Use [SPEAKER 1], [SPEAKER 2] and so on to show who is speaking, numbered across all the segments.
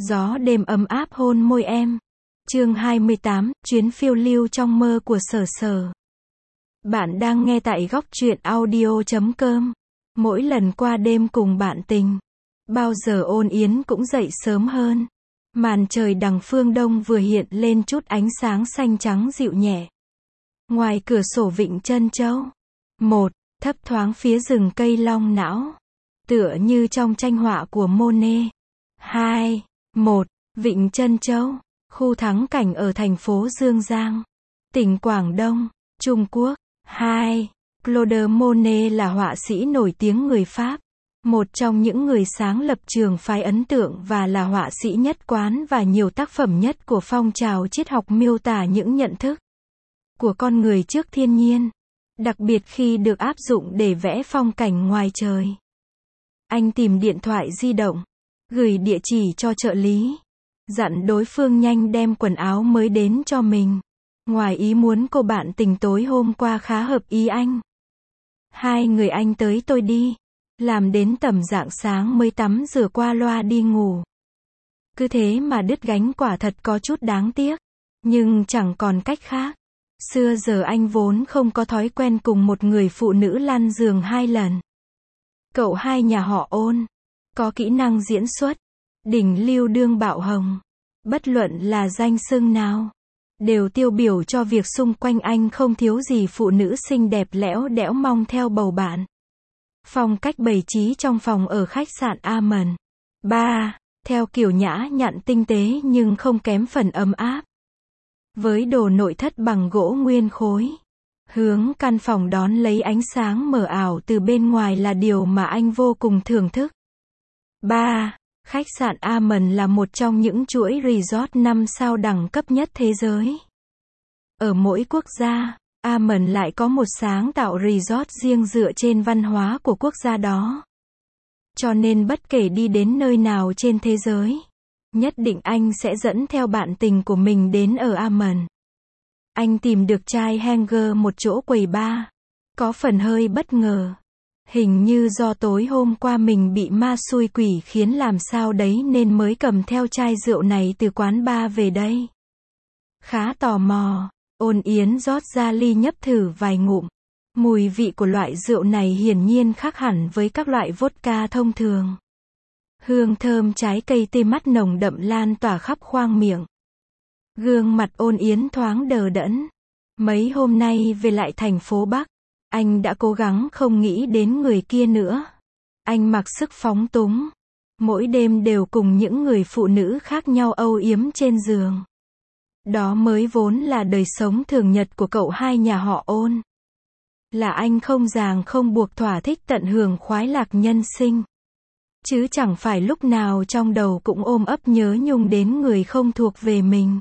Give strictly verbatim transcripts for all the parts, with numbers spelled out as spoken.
[SPEAKER 1] Gió đêm ấm áp hôn môi em. Chương hai mươi tám, chuyến phiêu lưu trong mơ của Sở Sở. Bạn đang nghe tại góc truyện audio chấm com. Mỗi lần qua đêm cùng bạn tình, bao giờ Ôn Yến cũng dậy sớm hơn. Màn trời đằng phương đông vừa hiện lên chút ánh sáng xanh trắng dịu nhẹ. Ngoài cửa sổ vịnh Trân Châu. Một, thấp thoáng phía rừng cây long não. Tựa như trong tranh họa của Monet. Hai, một, vịnh Trân Châu, khu thắng cảnh ở thành phố Dương Giang, tỉnh Quảng Đông, Trung Quốc. Hai, Claude Monet là họa sĩ nổi tiếng người Pháp, một trong những người sáng lập trường phái ấn tượng và là họa sĩ nhất quán và nhiều tác phẩm nhất của phong trào triết học miêu tả những nhận thức của con người trước thiên nhiên, đặc biệt khi được áp dụng để vẽ phong cảnh ngoài trời. Anh tìm điện thoại di động, gửi địa chỉ cho trợ lý, dặn đối phương nhanh đem quần áo mới đến cho mình. Ngoài ý muốn cô bạn tình tối hôm qua khá hợp ý anh. Hai người anh tới tôi đi, làm đến tầm rạng sáng mới tắm rửa qua loa đi ngủ. Cứ thế mà đứt gánh quả thật có chút đáng tiếc, nhưng chẳng còn cách khác. Xưa giờ anh vốn không có thói quen cùng một người phụ nữ lăn giường hai lần. Cậu hai nhà họ Ôn, có kỹ năng diễn xuất, đỉnh lưu đương bạo hồng. Bất luận là danh xưng nào, đều tiêu biểu cho việc xung quanh anh không thiếu gì phụ nữ xinh đẹp lẽo đẽo mong theo bầu bạn. Phong cách bày trí trong phòng ở khách sạn Amen. Ba, theo kiểu nhã nhặn tinh tế nhưng không kém phần ấm áp. Với đồ nội thất bằng gỗ nguyên khối. Hướng căn phòng đón lấy ánh sáng mờ ảo từ bên ngoài là điều mà anh vô cùng thưởng thức. Ba, khách sạn Amen là một trong những chuỗi resort năm sao đẳng cấp nhất thế giới. Ở mỗi quốc gia, Amen lại có một sáng tạo resort riêng dựa trên văn hóa của quốc gia đó. Cho nên bất kể đi đến nơi nào trên thế giới, nhất định anh sẽ dẫn theo bạn tình của mình đến ở Amen. Anh tìm được chai Hanger một chỗ quầy bar. Có phần hơi bất ngờ. Hình như do tối hôm qua mình bị ma xui quỷ khiến làm sao đấy nên mới cầm theo chai rượu này từ quán bar về đây. Khá tò mò, Ôn Yến rót ra ly nhấp thử vài ngụm. Mùi vị của loại rượu này hiển nhiên khác hẳn với các loại vodka thông thường. Hương thơm trái cây tê mắt nồng đậm lan tỏa khắp khoang miệng. Gương mặt Ôn Yến thoáng đờ đẫn. Mấy hôm nay về lại thành phố Bắc, anh đã cố gắng không nghĩ đến người kia nữa. Anh mặc sức phóng túng. Mỗi đêm đều cùng những người phụ nữ khác nhau âu yếm trên giường. Đó mới vốn là đời sống thường nhật của cậu hai nhà họ Ôn. Là anh không ràng không buộc thỏa thích tận hưởng khoái lạc nhân sinh. Chứ chẳng phải lúc nào trong đầu cũng ôm ấp nhớ nhung đến người không thuộc về mình.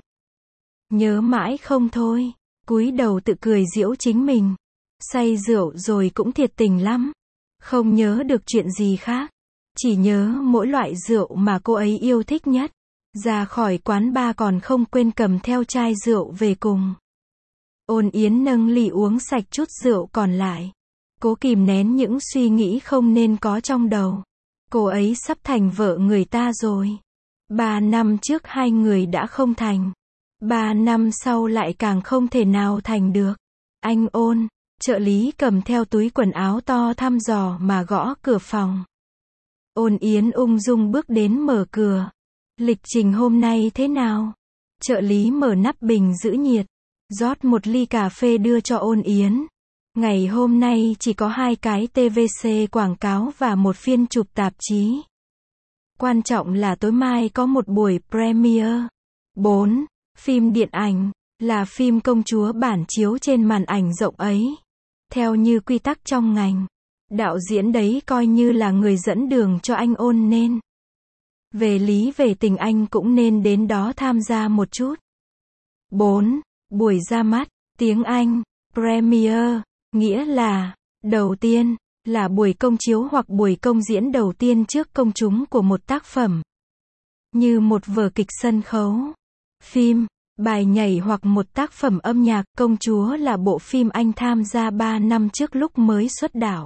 [SPEAKER 1] Nhớ mãi không thôi, cúi đầu tự cười giễu chính mình. Say rượu rồi cũng thiệt tình lắm. Không nhớ được chuyện gì khác. Chỉ nhớ mỗi loại rượu mà cô ấy yêu thích nhất. Ra khỏi quán bar còn không quên cầm theo chai rượu về cùng. Ôn Yến nâng ly uống sạch chút rượu còn lại. Cố kìm nén những suy nghĩ không nên có trong đầu. Cô ấy sắp thành vợ người ta rồi. Ba năm trước hai người đã không thành. Ba năm sau lại càng không thể nào thành được. Anh Ôn, trợ lý cầm theo túi quần áo to thăm dò mà gõ cửa phòng. Ôn Yến ung dung bước đến mở cửa. Lịch trình hôm nay thế nào? Trợ lý mở nắp bình giữ nhiệt, rót một ly cà phê đưa cho Ôn Yến. Ngày hôm nay chỉ có hai cái tê vê xê quảng cáo và một phiên chụp tạp chí. Quan trọng là tối mai có một buổi premiere. Bốn. Phim điện ảnh, là phim công chúa bản chiếu trên màn ảnh rộng ấy. Theo như quy tắc trong ngành, đạo diễn đấy coi như là người dẫn đường cho anh Ôn nên. Về lý về tình anh cũng nên đến đó tham gia một chút. Bốn. Buổi ra mắt, tiếng Anh, premiere, nghĩa là, đầu tiên, là buổi công chiếu hoặc buổi công diễn đầu tiên trước công chúng của một tác phẩm. Như một vở kịch sân khấu, phim, bài nhảy hoặc một tác phẩm âm nhạc. Công chúa là bộ phim anh tham gia ba năm trước lúc mới xuất đạo.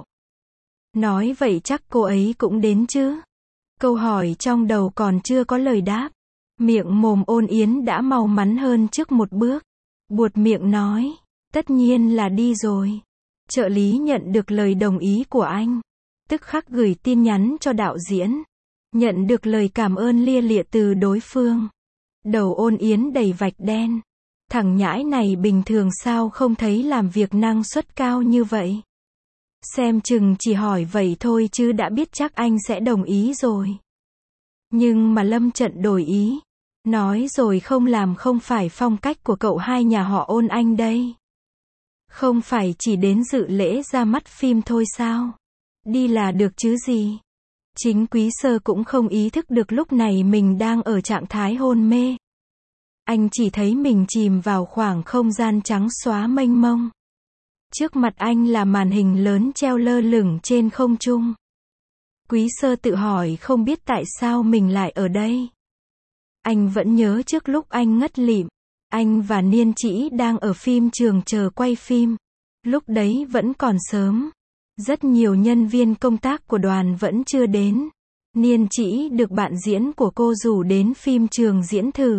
[SPEAKER 1] Nói vậy chắc cô ấy cũng đến chứ? Câu hỏi trong đầu còn chưa có lời đáp. Miệng mồm Ôn Yến đã mau mắn hơn trước một bước. Buột miệng nói, tất nhiên là đi rồi. Trợ lý nhận được lời đồng ý của anh, tức khắc gửi tin nhắn cho đạo diễn. Nhận được lời cảm ơn lia lịa từ đối phương. Đầu Ôn Yến đầy vạch đen. Thằng nhãi này bình thường sao không thấy làm việc năng suất cao như vậy. Xem chừng chỉ hỏi vậy thôi chứ đã biết chắc anh sẽ đồng ý rồi. Nhưng mà Lâm Trận đổi ý. Nói rồi không làm không phải phong cách của cậu hai nhà họ Ôn anh đây. Không phải chỉ đến dự lễ ra mắt phim thôi sao? Đi là được chứ gì? Chính Quý Sơ cũng không ý thức được lúc này mình đang ở trạng thái hôn mê. Anh chỉ thấy mình chìm vào khoảng không gian trắng xóa mênh mông. Trước mặt anh là màn hình lớn treo lơ lửng trên không trung. Quý Sơ tự hỏi không biết tại sao mình lại ở đây. Anh vẫn nhớ trước lúc anh ngất lịm, anh và Niên Trĩ đang ở phim trường chờ quay phim. Lúc đấy vẫn còn sớm. Rất nhiều nhân viên công tác của đoàn vẫn chưa đến. Niên Trĩ được bạn diễn của cô rủ đến phim trường diễn thử.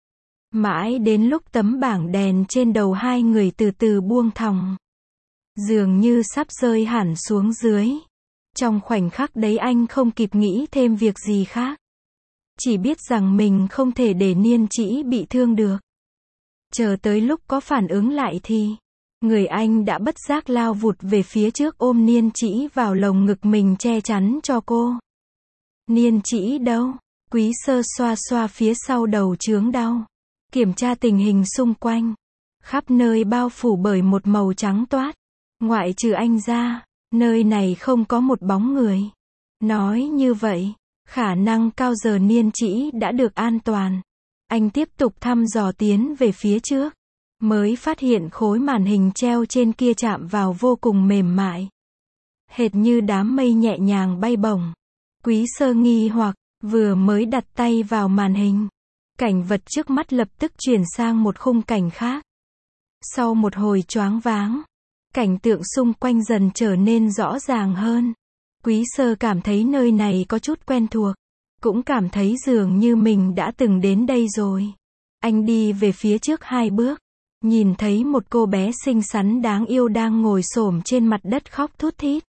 [SPEAKER 1] Mãi đến lúc tấm bảng đèn trên đầu hai người từ từ buông thòng. Dường như sắp rơi hẳn xuống dưới. Trong khoảnh khắc đấy anh không kịp nghĩ thêm việc gì khác. Chỉ biết rằng mình không thể để Niên Trĩ bị thương được. Chờ tới lúc có phản ứng lại thì người anh đã bất giác lao vụt về phía trước ôm Niên Trĩ vào lồng ngực mình che chắn cho cô. Niên Trĩ đâu? Quý Sơ xoa xoa phía sau đầu chướng đau. Kiểm tra tình hình xung quanh. Khắp nơi bao phủ bởi một màu trắng toát. Ngoại trừ anh ra, nơi này không có một bóng người. Nói như vậy, khả năng cao giờ Niên Trĩ đã được an toàn. Anh tiếp tục thăm dò tiến về phía trước. Mới phát hiện khối màn hình treo trên kia chạm vào vô cùng mềm mại. Hệt như đám mây nhẹ nhàng bay bổng. Quý Sơ nghi hoặc, vừa mới đặt tay vào màn hình. Cảnh vật trước mắt lập tức chuyển sang một khung cảnh khác. Sau một hồi choáng váng, cảnh tượng xung quanh dần trở nên rõ ràng hơn. Quý Sơ cảm thấy nơi này có chút quen thuộc. Cũng cảm thấy dường như mình đã từng đến đây rồi. Anh đi về phía trước hai bước. Nhìn thấy một cô bé xinh xắn đáng yêu đang ngồi xổm trên mặt đất khóc thút thít.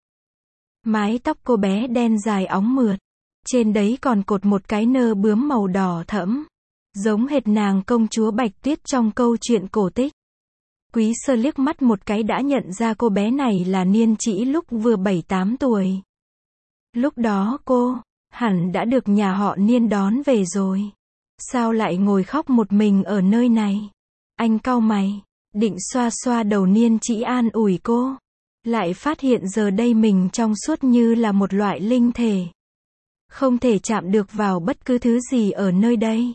[SPEAKER 1] Mái tóc cô bé đen dài óng mượt. Trên đấy còn cột một cái nơ bướm màu đỏ thẫm. Giống hệt nàng công chúa Bạch Tuyết trong câu chuyện cổ tích. Quý Sơ liếc mắt một cái đã nhận ra cô bé này là Niên Trĩ lúc vừa bảy tám tuổi. Lúc đó cô, hẳn đã được nhà họ Niên đón về rồi. Sao lại ngồi khóc một mình ở nơi này? Anh cau mày, định xoa xoa đầu Niên Trĩ an ủi cô. Lại phát hiện giờ đây mình trong suốt như là một loại linh thể. Không thể chạm được vào bất cứ thứ gì ở nơi đây.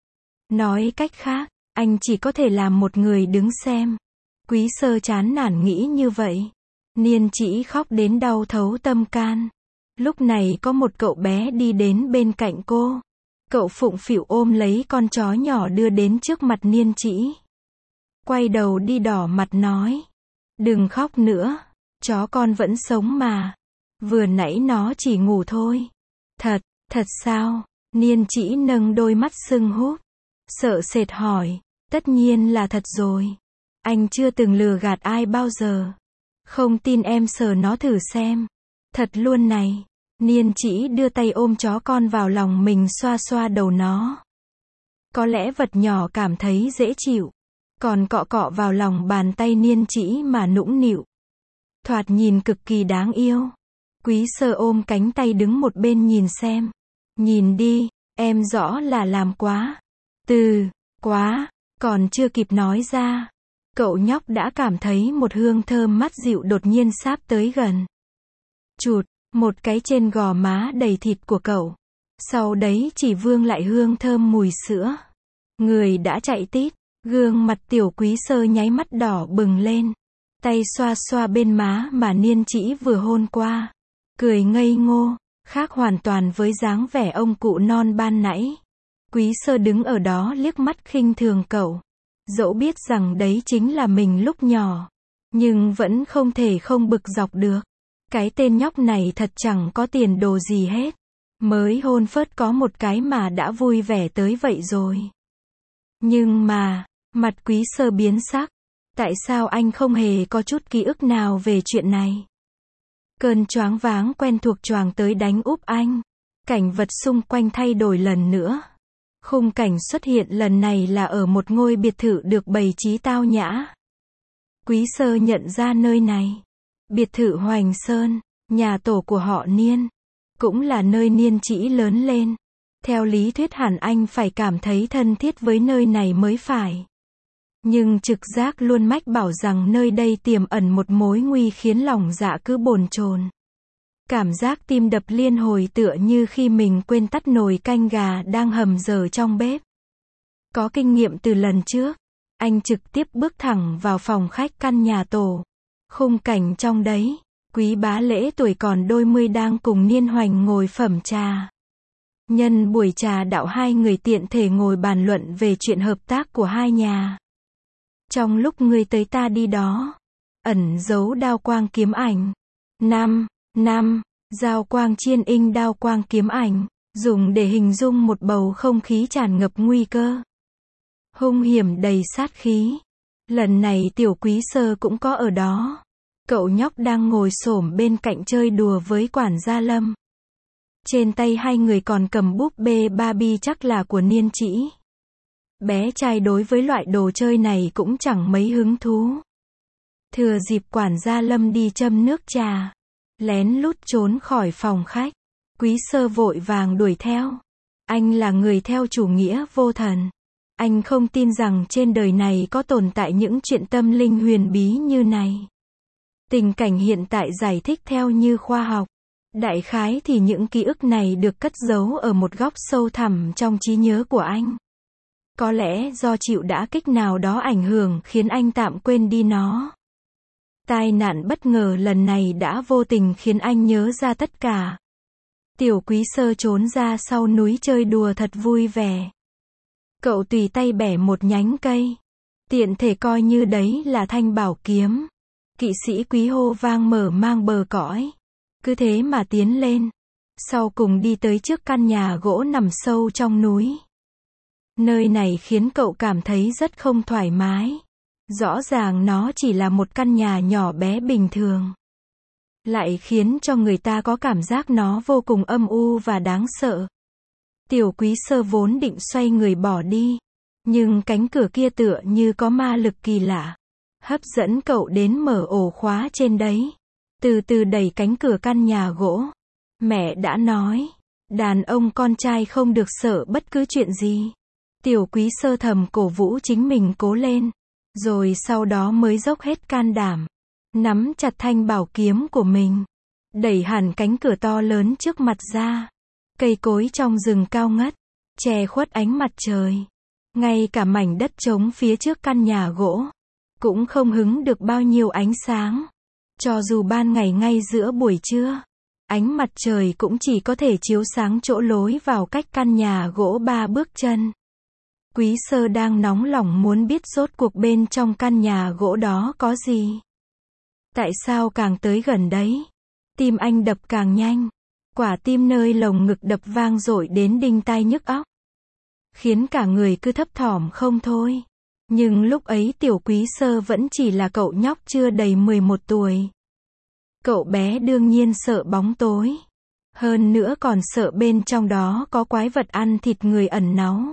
[SPEAKER 1] Nói cách khác, anh chỉ có thể làm một người đứng xem. Quý Sơ chán nản nghĩ như vậy. Niên Trĩ khóc đến đau thấu tâm can. Lúc này có một cậu bé đi đến bên cạnh cô. Cậu phụng phịu ôm lấy con chó nhỏ đưa đến trước mặt Niên Trĩ. Quay đầu đi đỏ mặt nói. Đừng khóc nữa. Chó con vẫn sống mà. Vừa nãy nó chỉ ngủ thôi. Thật, thật sao? Niên Trĩ nâng đôi mắt sưng húp. Sợ sệt hỏi. Tất nhiên là thật rồi. Anh chưa từng lừa gạt ai bao giờ. Không tin em sờ nó thử xem. Thật luôn này. Niên Trĩ đưa tay ôm chó con vào lòng mình xoa xoa đầu nó. Có lẽ vật nhỏ cảm thấy dễ chịu. Còn cọ cọ vào lòng bàn tay Niên Trĩ mà nũng nịu. Thoạt nhìn cực kỳ đáng yêu. Quý Sơ ôm cánh tay đứng một bên nhìn xem. Nhìn đi, em rõ là làm quá. Từ, quá, còn chưa kịp nói ra. Cậu nhóc đã cảm thấy một hương thơm mát dịu đột nhiên sáp tới gần. Chụt, một cái trên gò má đầy thịt của cậu. Sau đấy chỉ vương lại hương thơm mùi sữa. Người đã chạy tít, gương mặt tiểu Quý Sơ nháy mắt đỏ bừng lên. Tay xoa xoa bên má mà Niên Trĩ vừa hôn qua. Cười ngây ngô, khác hoàn toàn với dáng vẻ ông cụ non ban nãy. Quý Sơ đứng ở đó liếc mắt khinh thường cậu. Dẫu biết rằng đấy chính là mình lúc nhỏ. Nhưng vẫn không thể không bực dọc được. Cái tên nhóc này thật chẳng có tiền đồ gì hết. Mới hôn phớt có một cái mà đã vui vẻ tới vậy rồi. Nhưng mà, mặt Quý Sơ biến sắc. Tại sao anh không hề có chút ký ức nào về chuyện này? Cơn choáng váng quen thuộc choàng tới đánh úp anh. Cảnh vật xung quanh thay đổi lần nữa. Khung cảnh xuất hiện lần này là ở một ngôi biệt thự được bày trí tao nhã. Quý Sơ nhận ra nơi này. Biệt thự Hoành Sơn, nhà tổ của họ Niên. Cũng là nơi Niên Chỉ lớn lên. Theo lý thuyết hẳn anh phải cảm thấy thân thiết với nơi này mới phải. Nhưng trực giác luôn mách bảo rằng nơi đây tiềm ẩn một mối nguy khiến lòng dạ cứ bồn chồn. Cảm giác tim đập liên hồi tựa như khi mình quên tắt nồi canh gà đang hầm dở trong bếp. Có kinh nghiệm từ lần trước, anh trực tiếp bước thẳng vào phòng khách căn nhà tổ. Khung cảnh trong đấy, Quý Bá Lễ tuổi còn đôi mươi đang cùng Niên Hoành ngồi phẩm trà. Nhân buổi trà đạo hai người tiện thể ngồi bàn luận về chuyện hợp tác của hai nhà. Trong lúc ngươi tới ta đi đó, ẩn giấu đao quang kiếm ảnh. Năm, năm, dao quang chiên inh đao quang kiếm ảnh, dùng để hình dung một bầu không khí tràn ngập nguy cơ. Hung hiểm đầy sát khí. Lần này Tiểu Quý Sơ cũng có ở đó. Cậu nhóc đang ngồi xổm bên cạnh chơi đùa với quản gia Lâm. Trên tay hai người còn cầm búp bê Barbie chắc là của Niên Chỉ. Bé trai đối với loại đồ chơi này cũng chẳng mấy hứng thú. Thừa dịp quản gia Lâm đi châm nước trà, lén lút trốn khỏi phòng khách, Quý Sơ vội vàng đuổi theo. Anh là người theo chủ nghĩa vô thần. Anh không tin rằng trên đời này có tồn tại những chuyện tâm linh huyền bí như này. Tình cảnh hiện tại giải thích theo như khoa học. Đại khái thì những ký ức này được cất giấu ở một góc sâu thẳm trong trí nhớ của anh. Có lẽ do chịu đả kích nào đó ảnh hưởng khiến anh tạm quên đi nó. Tai nạn bất ngờ lần này đã vô tình khiến anh nhớ ra tất cả. Tiểu Quý Sơ trốn ra sau núi chơi đùa thật vui vẻ. Cậu tùy tay bẻ một nhánh cây. Tiện thể coi như đấy là thanh bảo kiếm. Kỵ sĩ Quý hô vang mở mang bờ cõi. Cứ thế mà tiến lên. Sau cùng đi tới trước căn nhà gỗ nằm sâu trong núi. Nơi này khiến cậu cảm thấy rất không thoải mái. Rõ ràng nó chỉ là một căn nhà nhỏ bé bình thường. Lại khiến cho người ta có cảm giác nó vô cùng âm u và đáng sợ. Tiểu Quý Sơ vốn định xoay người bỏ đi. Nhưng cánh cửa kia tựa như có ma lực kỳ lạ. Hấp dẫn cậu đến mở ổ khóa trên đấy. Từ từ đẩy cánh cửa căn nhà gỗ. Mẹ đã nói, đàn ông con trai không được sợ bất cứ chuyện gì. Tiểu Quý Sơ thầm cổ vũ chính mình cố lên. Rồi sau đó mới dốc hết can đảm. Nắm chặt thanh bảo kiếm của mình. Đẩy hẳn cánh cửa to lớn trước mặt ra. Cây cối trong rừng cao ngất. Che khuất ánh mặt trời. Ngay cả mảnh đất trống phía trước căn nhà gỗ. Cũng không hứng được bao nhiêu ánh sáng. Cho dù ban ngày ngay giữa buổi trưa. Ánh mặt trời cũng chỉ có thể chiếu sáng chỗ lối vào cách căn nhà gỗ ba bước chân. Quý Sơ đang nóng lòng muốn biết rốt cuộc bên trong căn nhà gỗ đó có gì. Tại sao càng tới gần đấy, tim anh đập càng nhanh. Quả tim nơi lồng ngực đập vang dội đến đinh tai nhức óc. Khiến cả người cứ thấp thỏm không thôi. Nhưng lúc ấy Tiểu Quý Sơ vẫn chỉ là cậu nhóc chưa đầy mười một tuổi. Cậu bé đương nhiên sợ bóng tối. Hơn nữa còn sợ bên trong đó có quái vật ăn thịt người ẩn náu.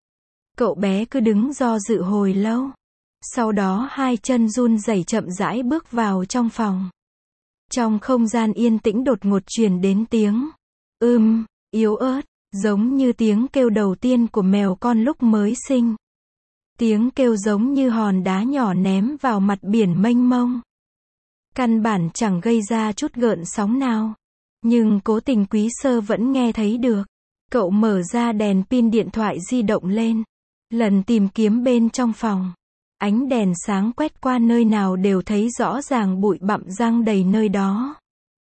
[SPEAKER 1] Cậu bé cứ đứng do dự hồi lâu. Sau đó hai chân run rẩy chậm rãi bước vào trong phòng. Trong không gian yên tĩnh đột ngột truyền đến tiếng ưm, yếu ớt, giống như tiếng kêu đầu tiên của mèo con lúc mới sinh. Tiếng kêu giống như hòn đá nhỏ ném vào mặt biển mênh mông. Căn bản chẳng gây ra chút gợn sóng nào. Nhưng cố tình Quý Sơ vẫn nghe thấy được. Cậu mở ra đèn pin điện thoại di động lên. Lần tìm kiếm bên trong phòng. Ánh đèn sáng quét qua nơi nào đều thấy rõ ràng bụi bặm giăng đầy nơi đó.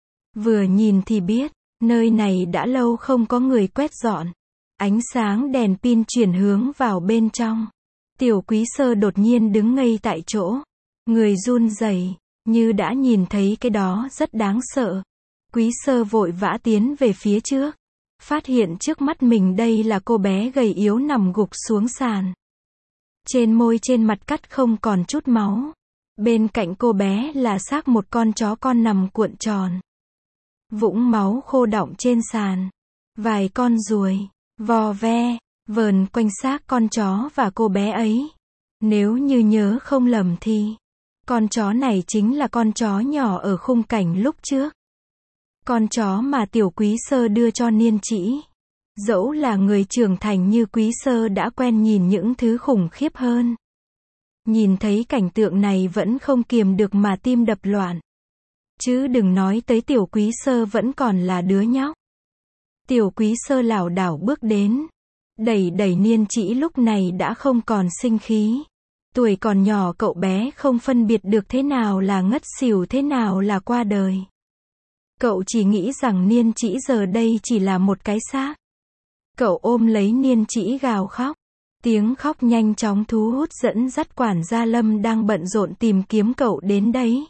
[SPEAKER 1] Vừa nhìn thì biết, nơi này đã lâu không có người quét dọn. Ánh sáng đèn pin chuyển hướng vào bên trong. Tiểu Quý Sơ đột nhiên đứng ngây tại chỗ. Người run rẩy, như đã nhìn thấy cái đó rất đáng sợ. Quý Sơ vội vã tiến về phía trước. phát hiện trước mắt mình đây là cô bé gầy yếu nằm gục xuống sàn. Trên môi trên mặt cắt không còn chút máu. Bên cạnh cô bé là xác một con chó con nằm cuộn tròn. Vũng máu khô đọng trên sàn. Vài con ruồi, vò ve, vờn quanh xác con chó và cô bé ấy. Nếu như nhớ không lầm thì, con chó này chính là con chó nhỏ ở khung cảnh lúc trước. Con chó mà Tiểu Quý Sơ đưa cho Niên Trĩ. Dẫu là người trưởng thành như Quý Sơ đã quen nhìn những thứ khủng khiếp hơn. Nhìn thấy cảnh tượng này vẫn không kiềm được mà tim đập loạn. Chứ đừng nói tới Tiểu Quý Sơ vẫn còn là đứa nhóc. Tiểu Quý Sơ lảo đảo bước đến. Đẩy đẩy Niên Trĩ lúc này đã không còn sinh khí. Tuổi còn nhỏ cậu bé không phân biệt được thế nào là ngất xỉu thế nào là qua đời. Cậu chỉ nghĩ rằng Niên Trĩ giờ đây chỉ là một cái xác. Cậu ôm lấy Niên Trĩ gào khóc. Tiếng khóc nhanh chóng thu hút dẫn dắt quản gia Lâm đang bận rộn tìm kiếm cậu đến đấy.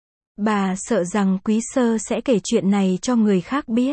[SPEAKER 1] Bà sợ rằng Quý Sơ sẽ kể chuyện này cho người khác biết.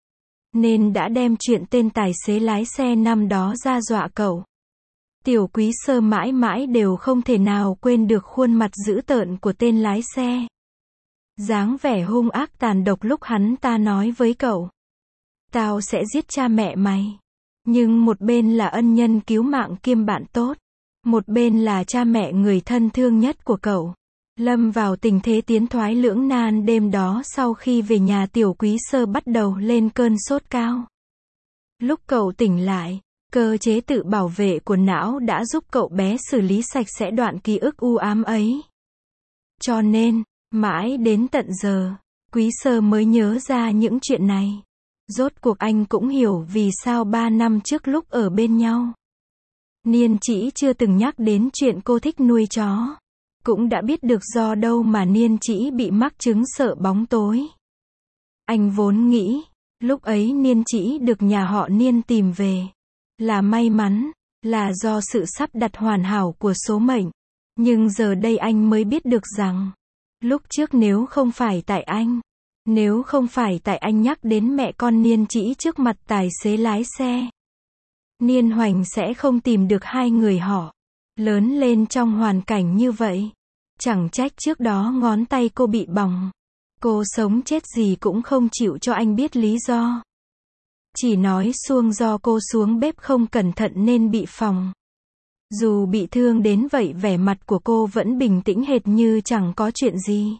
[SPEAKER 1] Nên đã đem chuyện tên tài xế lái xe năm đó ra dọa cậu. Tiểu Quý Sơ mãi mãi đều không thể nào quên được khuôn mặt dữ tợn của tên lái xe. Dáng vẻ hung ác tàn độc lúc hắn ta nói với cậu. Tao sẽ giết cha mẹ mày. Nhưng một bên là ân nhân cứu mạng kiêm bạn tốt. Một bên là cha mẹ người thân thương nhất của cậu. Lâm vào tình thế tiến thoái lưỡng nan đêm đó sau khi về nhà Tiểu Quý Sơ bắt đầu lên cơn sốt cao. Lúc cậu tỉnh lại, cơ chế tự bảo vệ của não đã giúp cậu bé xử lý sạch sẽ đoạn ký ức u ám ấy. Cho nên, mãi đến tận giờ, Quý Sơ mới nhớ ra những chuyện này. Rốt cuộc anh cũng hiểu vì sao ba năm trước lúc ở bên nhau. Niên Trĩ chưa từng nhắc đến chuyện cô thích nuôi chó. Cũng đã biết được do đâu mà Niên Trĩ bị mắc chứng sợ bóng tối. Anh vốn nghĩ, lúc ấy Niên Trĩ được nhà họ Niên tìm về. Là may mắn, là do sự sắp đặt hoàn hảo của số mệnh. Nhưng giờ đây anh mới biết được rằng, lúc trước nếu không phải tại anh, nếu không phải tại anh nhắc đến mẹ con Niên Trĩ trước mặt tài xế lái xe, Niên Hoành sẽ không tìm được hai người họ. Lớn lên trong hoàn cảnh như vậy. Chẳng trách trước đó ngón tay cô bị bỏng. Cô sống chết gì cũng không chịu cho anh biết lý do. Chỉ nói xuông do cô xuống bếp không cẩn thận nên bị phỏng. Dù bị thương đến vậy vẻ mặt của cô vẫn bình tĩnh hệt như chẳng có chuyện gì.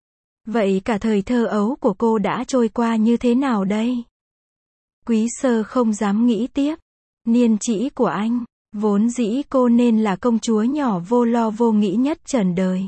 [SPEAKER 1] Vậy cả thời thơ ấu của cô đã trôi qua như thế nào đây? Quý Sơ không dám nghĩ tiếp. Niên Trĩ của anh, vốn dĩ cô nên là công chúa nhỏ vô lo vô nghĩ nhất trần đời.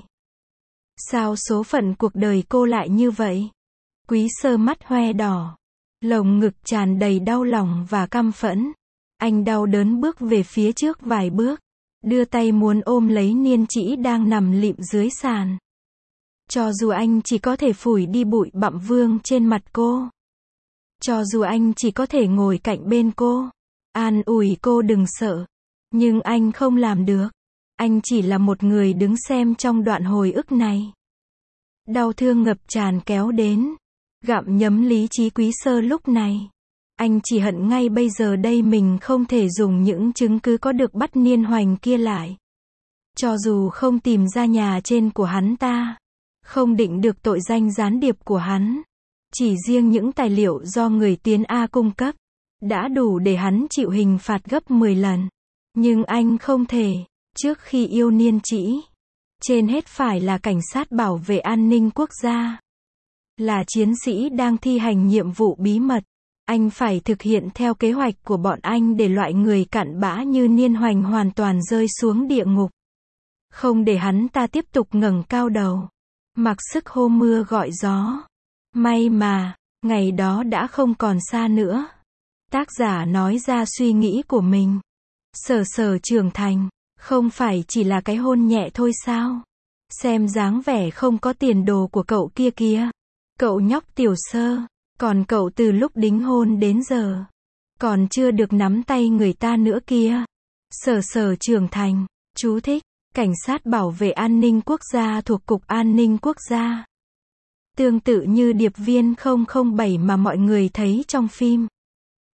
[SPEAKER 1] Sao số phận cuộc đời cô lại như vậy? Quý Sơ mắt hoe đỏ. Lồng ngực tràn đầy đau lòng và căm phẫn. Anh đau đớn bước về phía trước vài bước. Đưa tay muốn ôm lấy Niên Trĩ đang nằm lịm dưới sàn. Cho dù anh chỉ có thể phủi đi bụi bặm vương trên mặt cô. Cho dù anh chỉ có thể ngồi cạnh bên cô. An ủi cô đừng sợ. Nhưng anh không làm được. Anh chỉ là một người đứng xem trong đoạn hồi ức này. Đau thương ngập tràn kéo đến. Gặm nhấm lý trí Quý Sơ lúc này. Anh chỉ hận ngay bây giờ đây mình không thể dùng những chứng cứ có được bắt Niên Hoành kia lại. Cho dù không tìm ra nhà trên của hắn ta. Không định được tội danh gián điệp của hắn. Chỉ riêng những tài liệu do người Tiến A cung cấp. Đã đủ để hắn chịu hình phạt gấp mười lần. Nhưng anh không thể. Trước khi yêu Niên Trĩ. Trên hết phải là cảnh sát bảo vệ an ninh quốc gia. Là chiến sĩ đang thi hành nhiệm vụ bí mật. Anh phải thực hiện theo kế hoạch của bọn anh để loại người cặn bã như Niên Hoành hoàn toàn rơi xuống địa ngục. Không để hắn ta tiếp tục ngẩng cao đầu. Mặc sức hô mưa gọi gió. May mà, ngày đó đã không còn xa nữa. Tác giả nói ra suy nghĩ của mình. Sở Sở trưởng thành, không phải chỉ là cái hôn nhẹ thôi sao? Xem dáng vẻ không có tiền đồ của cậu kia kìa. Cậu nhóc Tiểu Sơ, còn cậu từ lúc đính hôn đến giờ, còn chưa được nắm tay người ta nữa kia. Sở Sở trưởng thành, chú thích, cảnh sát bảo vệ an ninh quốc gia thuộc Cục An ninh Quốc gia. Tương tự như điệp viên không không bảy mà mọi người thấy trong phim.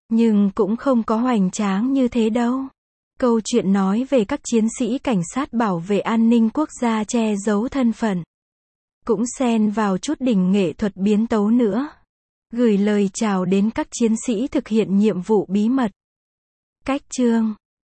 [SPEAKER 1] Nhưng cũng không có hoành tráng như thế đâu. Câu chuyện nói về các chiến sĩ cảnh sát bảo vệ an ninh quốc gia che giấu thân phận. Cũng xen vào chút đỉnh nghệ thuật biến tấu nữa. Gửi lời chào đến các chiến sĩ thực hiện nhiệm vụ bí mật. Cách chương